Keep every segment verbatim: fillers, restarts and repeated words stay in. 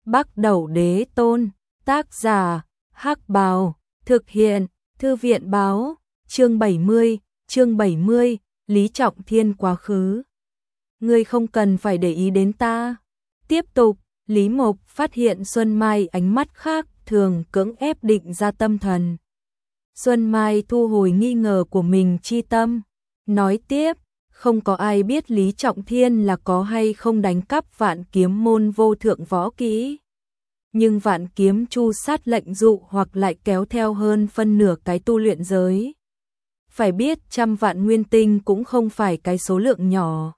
Bắc Đẩu Đế Tôn, tác giả, Hắc Bào, thực hiện, Thư viện báo, chương bảy mươi, chương bảy mươi, Lý Trọng Thiên quá khứ. Ngươi không cần phải để ý đến ta. Tiếp tục, Lý Mộc phát hiện Xuân Mai ánh mắt khác thường cưỡng ép định ra tâm thần. Xuân Mai thu hồi nghi ngờ của mình chi tâm, nói tiếp, không có ai biết Lý Trọng Thiên là có hay không đánh cắp Vạn Kiếm môn vô thượng võ kỹ. Nhưng Vạn Kiếm Chu sát lệnh dụ hoặc lại kéo theo hơn phân nửa cái tu luyện giới. Phải biết trăm vạn nguyên tinh cũng không phải cái số lượng nhỏ.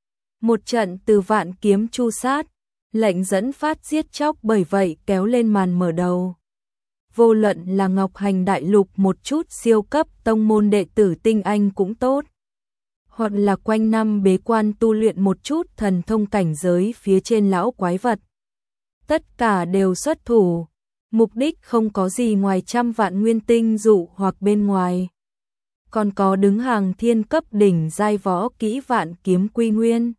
Một trận từ Vạn Kiếm Chu sát, lệnh dẫn phát giết chóc bởi vậy kéo lên màn mở đầu. Vô luận là Ngọc Hành Đại Lục một chút siêu cấp tông môn đệ tử tinh anh cũng tốt, hoặc là quanh năm bế quan tu luyện một chút thần thông cảnh giới phía trên lão quái vật. Tất cả đều xuất thủ, mục đích không có gì ngoài trăm vạn nguyên tinh dụ hoặc bên ngoài. Còn có đứng hàng thiên cấp đỉnh giai võ kỹ Vạn Kiếm Quy Nguyên.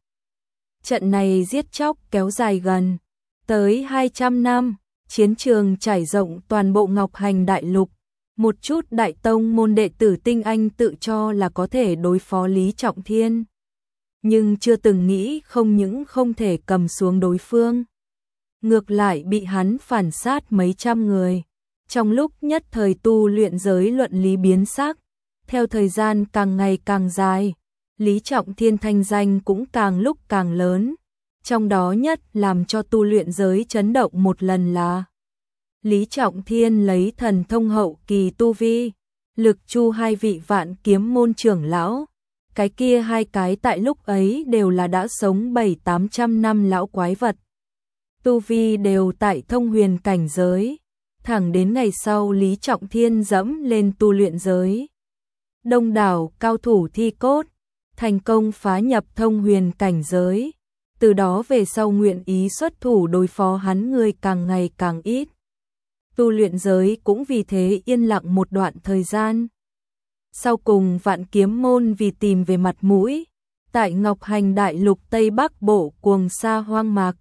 Trận này giết chóc kéo dài gần tới hai trăm năm, chiến trường trải rộng toàn bộ Ngọc Hành Đại Lục. Một chút đại tông môn đệ tử tinh anh tự cho là có thể đối phó Lý Trọng Thiên, nhưng chưa từng nghĩ không những không thể cầm xuống đối phương, ngược lại bị hắn phản sát mấy trăm người. Trong lúc nhất thời tu luyện giới luận lý biến sắc, theo thời gian càng ngày càng dài, Lý Trọng Thiên thanh danh cũng càng lúc càng lớn. Trong đó nhất làm cho tu luyện giới chấn động một lần là Lý Trọng Thiên lấy thần thông hậu kỳ tu vi, lực chu hai vị Vạn Kiếm môn trưởng lão. Cái kia hai cái tại lúc ấy đều là đã sống bảy tám trăm năm lão quái vật. Tu vi đều tại thông huyền cảnh giới. Thẳng đến ngày sau Lý Trọng Thiên dẫm lên tu luyện giới. Đông đảo cao thủ thi cốt, thành công phá nhập thông huyền cảnh giới. Từ đó về sau nguyện ý xuất thủ đối phó hắn người càng ngày càng ít. Tu luyện giới cũng vì thế yên lặng một đoạn thời gian. Sau cùng Vạn Kiếm môn vì tìm về mặt mũi, tại Ngọc Hành Đại Lục Tây Bắc Bộ cuồng sa hoang mạc,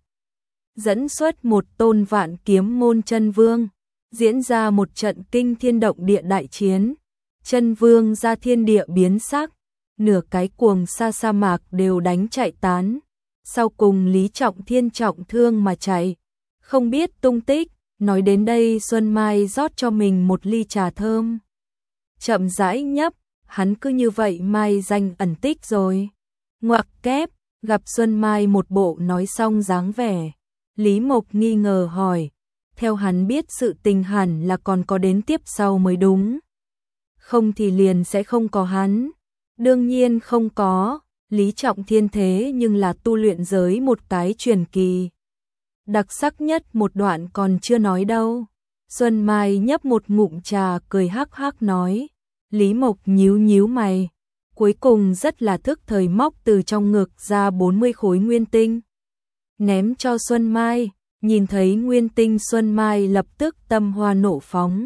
dẫn xuất một tôn Vạn Kiếm môn chân vương, diễn ra một trận kinh thiên động địa đại chiến. Chân vương ra thiên địa biến sắc, nửa cái cuồng sa sa mạc đều đánh chạy tán. Sau cùng Lý Trọng Thiên trọng thương mà chạy, không biết tung tích. Nói đến đây Xuân Mai rót cho mình một ly trà thơm. Chậm rãi nhấp, hắn cứ như vậy mai danh ẩn tích rồi. Ngoặc kép, gặp Xuân Mai một bộ nói xong dáng vẻ. Lý Mộc nghi ngờ hỏi, theo hắn biết sự tình hẳn là còn có đến tiếp sau mới đúng. Không thì liền sẽ không có hắn. Đương nhiên không có, Lý Trọng Thiên thế nhưng là tu luyện giới một cái truyền kỳ. Đặc sắc nhất một đoạn còn chưa nói đâu. Xuân Mai nhấp một ngụm trà cười hắc hắc nói. Lý Mộc nhíu nhíu mày. Cuối cùng rất là thức thời móc từ trong ngực ra bốn mươi khối nguyên tinh. Ném cho Xuân Mai. Nhìn thấy nguyên tinh Xuân Mai lập tức tâm hoa nộ phóng.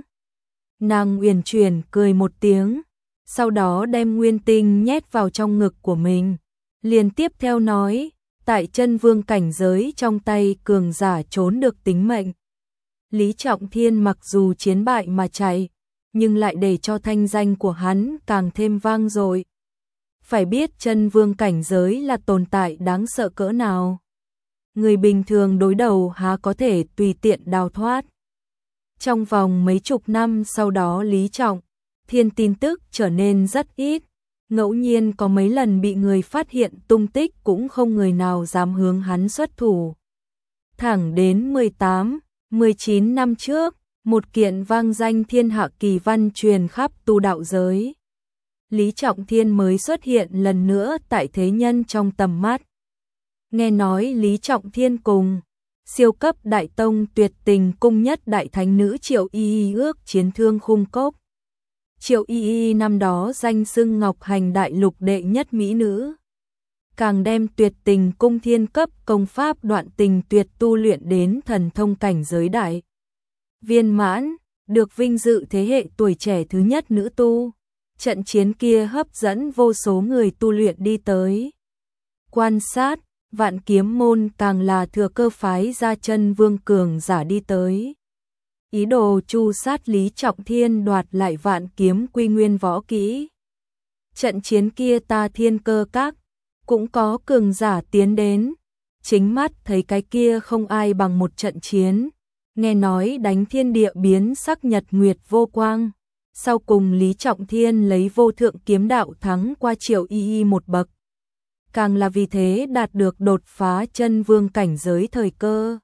Nàng uyển chuyển cười một tiếng. Sau đó đem nguyên tinh nhét vào trong ngực của mình. Liền tiếp theo nói. Tại chân vương cảnh giới trong tay cường giả trốn được tính mệnh. Lý Trọng Thiên mặc dù chiến bại mà chạy, nhưng lại để cho thanh danh của hắn càng thêm vang dội. Phải biết chân vương cảnh giới là tồn tại đáng sợ cỡ nào. Người bình thường đối đầu há có thể tùy tiện đào thoát. Trong vòng mấy chục năm sau đó Lý Trọng Thiên tin tức trở nên rất ít. Ngẫu nhiên có mấy lần bị người phát hiện tung tích cũng không người nào dám hướng hắn xuất thủ. Thẳng đến mười tám, mười chín năm trước, một kiện vang danh thiên hạ kỳ văn truyền khắp tu đạo giới. Lý Trọng Thiên mới xuất hiện lần nữa tại thế nhân trong tầm mắt. Nghe nói Lý Trọng Thiên cùng siêu cấp đại tông tuyệt tình cung nhất đại thánh nữ Triệu Y Y ước chiến thương khung cốc. Triệu Y Y năm đó danh xưng Ngọc Hành Đại Lục đệ nhất mỹ nữ. Càng đem tuyệt tình cung thiên cấp công pháp đoạn tình tuyệt tu luyện đến thần thông cảnh giới đại viên mãn, được vinh dự thế hệ tuổi trẻ thứ nhất nữ tu. Trận chiến kia hấp dẫn vô số người tu luyện đi tới quan sát, Vạn Kiếm môn càng là thừa cơ phái ra Chân Vương cường giả đi tới. Ý đồ tru sát Lý Trọng Thiên đoạt lại Vạn Kiếm quy nguyên võ kỹ. Trận chiến kia Ta Thiên Cơ Các cũng có cường giả tiến đến, chính mắt thấy cái kia không ai bằng một trận chiến, nghe nói đánh thiên địa biến sắc nhật nguyệt vô quang. Sau cùng Lý Trọng Thiên lấy vô thượng kiếm đạo thắng qua Triệu Y Y một bậc, càng là vì thế đạt được đột phá chân vương cảnh giới thời cơ.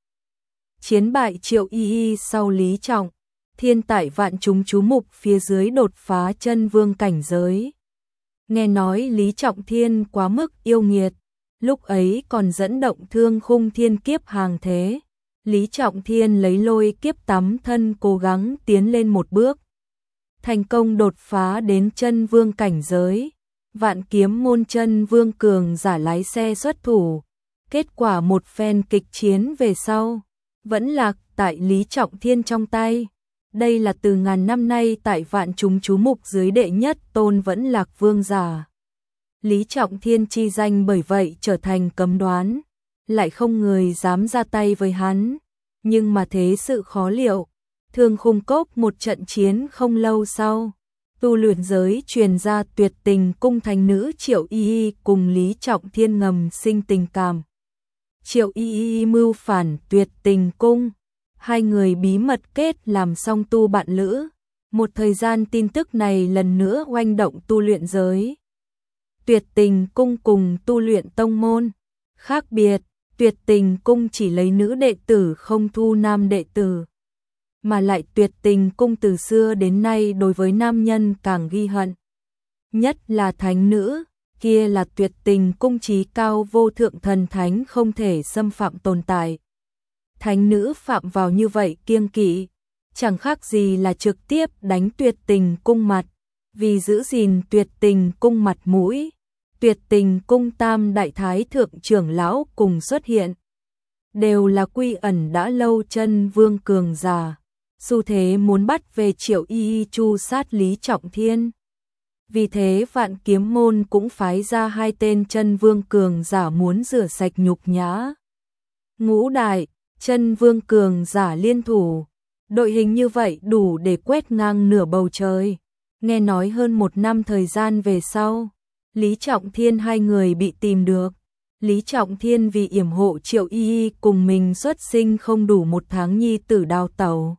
Chiến bại Triệu Y Y sau Lý Trọng Thiên tại vạn chúng chú mục phía dưới đột phá chân vương cảnh giới. Nghe nói Lý Trọng Thiên quá mức yêu nghiệt, lúc ấy còn dẫn động thương khung thiên kiếp hàng thế. Lý Trọng Thiên lấy lôi kiếp tắm thân cố gắng tiến lên một bước, thành công đột phá đến chân vương cảnh giới. Vạn Kiếm môn chân vương cường giả lái xe xuất thủ, kết quả một phen kịch chiến về sau, vẫn lạc tại Lý Trọng Thiên trong tay. Đây là từ ngàn năm nay tại vạn chúng chú mục dưới đệ nhất tôn vẫn lạc vương giả. Lý Trọng Thiên chi danh bởi vậy trở thành cấm đoán, lại không người dám ra tay với hắn. Nhưng mà thế sự khó liệu, Thương Khung Cốc một trận chiến không lâu sau, tu luyện giới truyền ra tuyệt tình cung thánh nữ Triệu Y Y cùng Lý Trọng Thiên ngầm sinh tình cảm. Triệu Y Y mưu phản tuyệt tình cung, hai người bí mật kết làm song tu bạn lữ. Một thời gian tin tức này lần nữa oanh động tu luyện giới. Tuyệt tình cung cùng tu luyện tông môn khác biệt, tuyệt tình cung chỉ lấy nữ đệ tử không thu nam đệ tử. Mà lại tuyệt tình cung từ xưa đến nay đối với nam nhân càng ghi hận. Nhất là thánh nữ, kia là tuyệt tình cung trí cao vô thượng thần thánh không thể xâm phạm tồn tại. Thánh nữ phạm vào như vậy kiêng kỵ, chẳng khác gì là trực tiếp đánh tuyệt tình cung mặt. Vì giữ gìn tuyệt tình cung mặt mũi, tuyệt tình cung tam đại thái thượng trưởng lão cùng xuất hiện. Đều là quy ẩn đã lâu chân vương cường giả, xu thế muốn bắt về Triệu Y Y chu sát Lý Trọng Thiên. Vì thế Vạn Kiếm môn cũng phái ra hai tên chân vương cường giả muốn rửa sạch nhục nhã. Ngũ đại chân vương cường giả liên thủ, đội hình như vậy đủ để quét ngang nửa bầu trời. Nghe nói hơn một năm thời gian về sau, Lý Trọng Thiên hai người bị tìm được. Lý Trọng Thiên vì yểm hộ Triệu Y Y cùng mình xuất sinh không đủ một tháng nhi tử đào tẩu,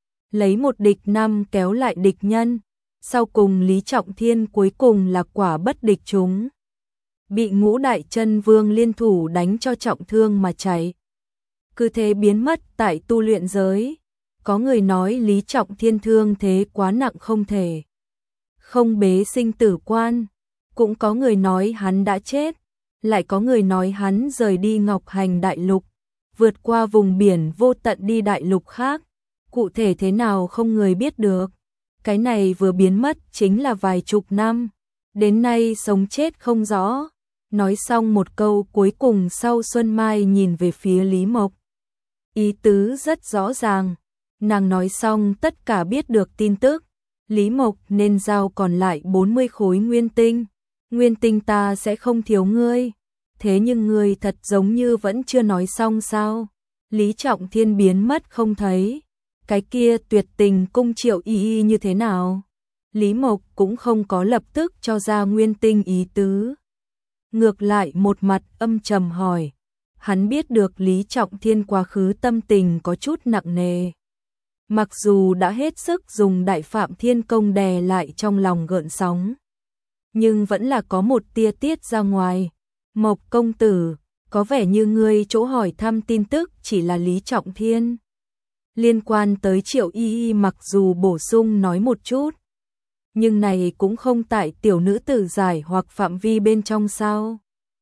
lấy một địch năm kéo lại địch nhân. Sau cùng Lý Trọng Thiên cuối cùng là quả bất địch chúng, bị ngũ đại chân vương liên thủ đánh cho trọng thương mà chạy. Cứ thế biến mất tại tu luyện giới. Có người nói Lý Trọng Thiên thương thế quá nặng không thể không bế sinh tử quan, cũng có người nói hắn đã chết, lại có người nói hắn rời đi Ngọc Hành Đại Lục, vượt qua vùng biển vô tận đi đại lục khác. Cụ thể thế nào không người biết được. Cái này vừa biến mất chính là vài chục năm, đến nay sống chết không rõ. Nói xong một câu cuối cùng sau, Xuân Mai nhìn về phía Lý Mộc. Ý tứ rất rõ ràng, nàng nói xong tất cả biết được tin tức. Lý Mộc nên giao còn lại bốn mươi khối nguyên tinh. Nguyên tinh ta sẽ không thiếu ngươi. Thế nhưng ngươi thật giống như vẫn chưa nói xong sao? Lý Trọng Thiên biến mất không thấy. Cái kia tuyệt tình cung Triệu Y Y như thế nào? Lý Mộc cũng không có lập tức cho ra nguyên tinh ý tứ. Ngược lại một mặt âm trầm hỏi. Hắn biết được Lý Trọng Thiên quá khứ tâm tình có chút nặng nề. Mặc dù đã hết sức dùng Đại Phạm Thiên Công đè lại trong lòng gợn sóng, nhưng vẫn là có một tia tiết ra ngoài. Mộc công tử, có vẻ như ngươi chỗ hỏi thăm tin tức chỉ là Lý Trọng Thiên. Liên quan tới Triệu Y Y mặc dù bổ sung nói một chút, nhưng này cũng không tại tiểu nữ tử giải hoặc phạm vi bên trong sao.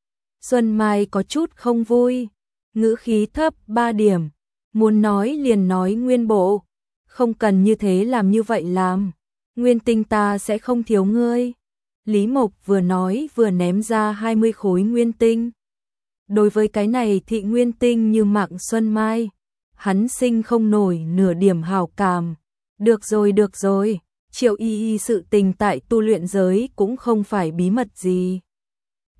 Xuân Mai có chút không vui, ngữ khí thấp ba điểm, muốn nói liền nói nguyên bộ, không cần như thế làm như vậy làm, nguyên tinh ta sẽ không thiếu ngươi. Lý Mộc vừa nói vừa ném ra hai mươi khối nguyên tinh. Đối với cái này thị nguyên tinh như mạng Xuân Mai, hắn sinh không nổi nửa điểm hảo cảm. Được rồi được rồi, Triệu Y Y sự tình tại tu luyện giới cũng không phải bí mật gì.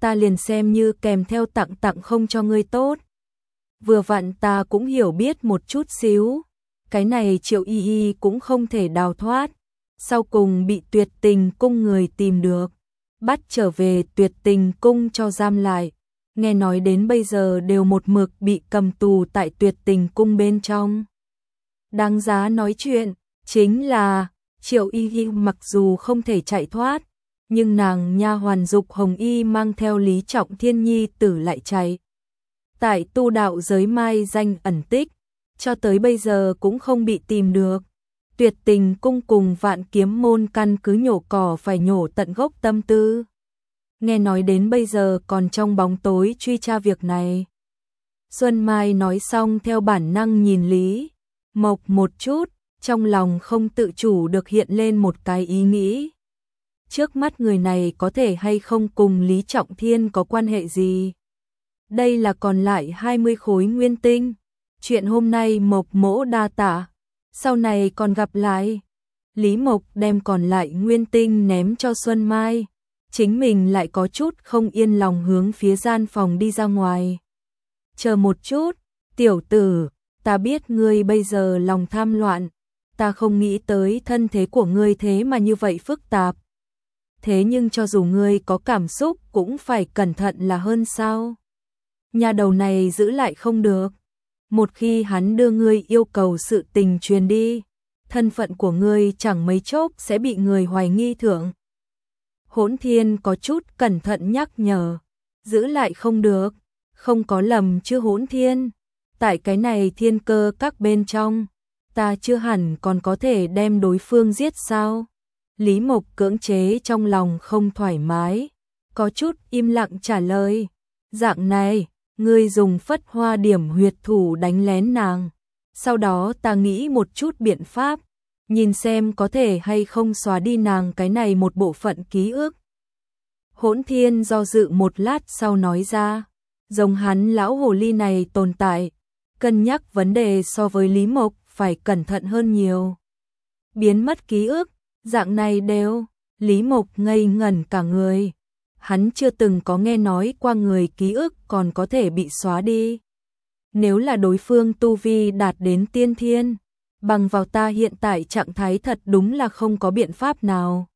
ta liền xem như kèm theo tặng tặng không cho ngươi tốt. Vừa vặn ta cũng hiểu biết một chút xíu, cái này Triệu Y Y cũng không thể đào thoát, sau cùng bị Tuyệt Tình cung người tìm được, bắt trở về Tuyệt Tình cung cho giam lại, nghe nói đến bây giờ đều một mực bị cầm tù tại Tuyệt Tình cung bên trong. Đáng giá nói chuyện chính là Triệu Y Y mặc dù không thể chạy thoát, nhưng nàng nha hoàn Dục Hồng Y mang theo Lý Trọng Thiên nhi tử lại chạy. Tại tu đạo giới mai danh ẩn tích, cho tới bây giờ cũng không bị tìm được. Tuyệt Tình cung cùng Vạn Kiếm môn căn cứ nhổ cỏ phải nhổ tận gốc tâm tư. Nghe nói đến bây giờ còn trong bóng tối truy tra việc này. Xuân Mai nói xong theo bản năng nhìn Lý Mộc một chút, trong lòng không tự chủ được hiện lên một cái ý nghĩ. Trước mắt người này có thể hay không cùng Lý Trọng Thiên có quan hệ gì? Đây là còn lại hai mươi khối nguyên tinh. Chuyện hôm nay Mộc mỗ đa tạ, sau này còn gặp lại. Lý Mộc đem còn lại nguyên tinh ném cho Xuân Mai, chính mình lại có chút không yên lòng hướng phía gian phòng đi ra ngoài. Chờ một chút, tiểu tử, ta biết ngươi bây giờ lòng tham loạn, ta không nghĩ tới thân thế của ngươi thế mà như vậy phức tạp. Thế nhưng cho dù ngươi có cảm xúc cũng phải cẩn thận là hơn sao? Nhà đầu này giữ lại không được. Một khi hắn đưa ngươi yêu cầu sự tình truyền đi, thân phận của ngươi chẳng mấy chốc sẽ bị người hoài nghi thượng. Hỗn Thiên có chút cẩn thận nhắc nhở, giữ lại không được, không có lầm chứ Hỗn Thiên. Tại cái này thiên cơ các bên trong, ta chưa hẳn còn có thể đem đối phương giết sao? Lý Mộc cưỡng chế trong lòng không thoải mái, có chút im lặng trả lời, dạng này, ngươi dùng phất hoa điểm huyệt thủ đánh lén nàng, sau đó ta nghĩ một chút biện pháp, nhìn xem có thể hay không xóa đi nàng cái này một bộ phận ký ức. Hỗn Thiên do dự một lát sau nói ra, giống hắn lão hồ ly này tồn tại, cân nhắc vấn đề so với Lý Mộc phải cẩn thận hơn nhiều. Biến mất ký ức, dạng này đều, Lý Mộc ngây ngẩn cả người. Hắn chưa từng có nghe nói qua người ký ức còn có thể bị xóa đi. Nếu là đối phương tu vi đạt đến tiên thiên, bằng vào ta hiện tại trạng thái thật đúng là không có biện pháp nào.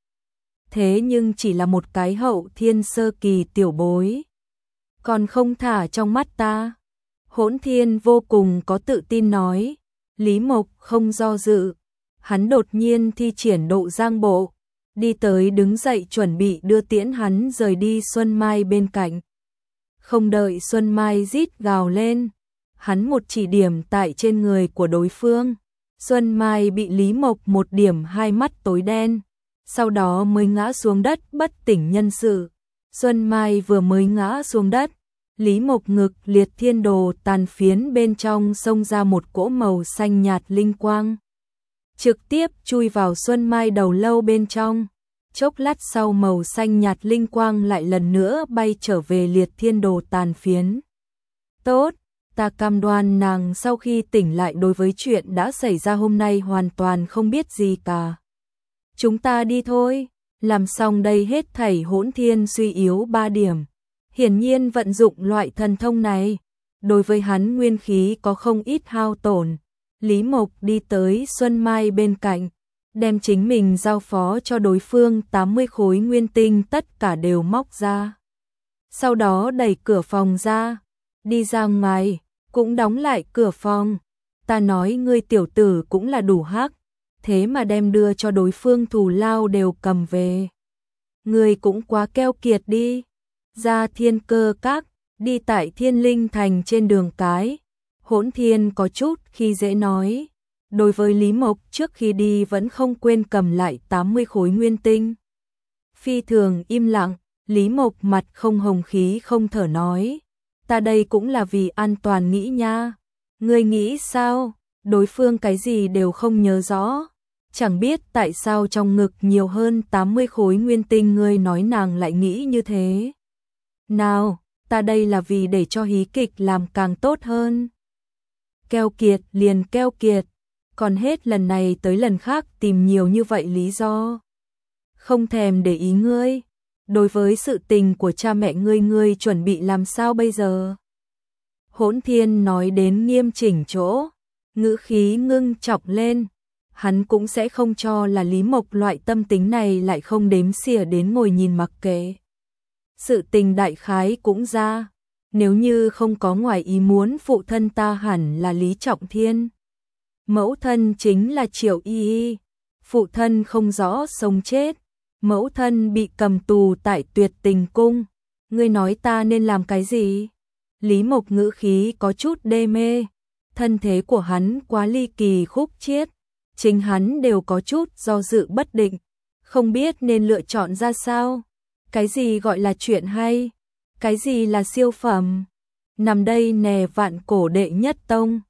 Thế nhưng chỉ là một cái hậu thiên sơ kỳ tiểu bối, còn không thả trong mắt ta. Hỗn Thiên vô cùng có tự tin nói. Lý Mộc không do dự, hắn đột nhiên thi triển độ giang bộ, đi tới đứng dậy chuẩn bị đưa tiễn hắn rời đi Xuân Mai bên cạnh. Không đợi Xuân Mai rít gào lên, hắn một chỉ điểm tại trên người của đối phương. Xuân Mai bị Lý Mộc một điểm hai mắt tối đen, sau đó mới ngã xuống đất bất tỉnh nhân sự. Xuân Mai vừa mới ngã xuống đất, Lý Mộc ngực liệt thiên đồ tàn phiến bên trong xông ra một cỗ màu xanh nhạt linh quang, trực tiếp chui vào Xuân Mai đầu lâu bên trong. Chốc lát sau màu xanh nhạt linh quang lại lần nữa bay trở về liệt thiên đồ tàn phiến. Tốt, ta cam đoan nàng sau khi tỉnh lại đối với chuyện đã xảy ra hôm nay hoàn toàn không biết gì cả. Chúng ta đi thôi, làm xong đây hết thảy. Hỗn Thiên suy yếu ba điểm. Hiển nhiên vận dụng loại thần thông này, đối với hắn nguyên khí có không ít hao tổn. Lý Mộc đi tới Xuân Mai bên cạnh, đem chính mình giao phó cho đối phương tám mươi khối nguyên tinh tất cả đều móc ra. Sau đó đẩy cửa phòng ra, đi ra ngoài, cũng đóng lại cửa phòng. Ta nói ngươi tiểu tử cũng là đủ hắc, thế mà đem đưa cho đối phương thù lao đều cầm về. Ngươi cũng quá keo kiệt đi. Ra thiên cơ các, đi tại Thiên Linh Thành trên đường cái. Hỗn Thiên có chút khi dễ nói. Đối với Lý Mộc trước khi đi vẫn không quên cầm lại tám mươi khối nguyên tinh. Phi thường im lặng, Lý Mộc mặt không hồng khí không thở nói. Ta đây cũng là vì an toàn nghĩ nha. Ngươi nghĩ sao? Đối phương cái gì đều không nhớ rõ. Chẳng biết tại sao trong ngực nhiều hơn tám mươi khối nguyên tinh, ngươi nói nàng lại nghĩ như thế. Nào, ta đây là vì để cho hí kịch làm càng tốt hơn. Keo kiệt liền keo kiệt, còn hết lần này tới lần khác tìm nhiều như vậy lý do. Không thèm để ý ngươi. đối với sự tình của cha mẹ ngươi ngươi chuẩn bị làm sao bây giờ? Hỗn Thiên nói đến nghiêm chỉnh chỗ, ngữ khí ngưng trọng lên, hắn cũng sẽ không cho là Lý Mộc loại tâm tính này lại không đếm xỉa đến ngồi nhìn mặc kệ. Sự tình đại khái cũng ra, nếu như không có ngoài ý muốn phụ thân ta hẳn là Lý Trọng Thiên. Mẫu thân chính là Triệu Y Y, phụ thân không rõ sống chết, mẫu thân bị cầm tù tại Tuyệt Tình Cung, ngươi nói ta nên làm cái gì? Lý Mộc ngữ khí có chút đê mê, thân thế của hắn quá ly kỳ khúc chiết, chính hắn đều có chút do dự bất định, không biết nên lựa chọn ra sao. Cái gì gọi là chuyện hay? Cái gì là siêu phẩm? Nằm đây nè vạn cổ đệ nhất tông.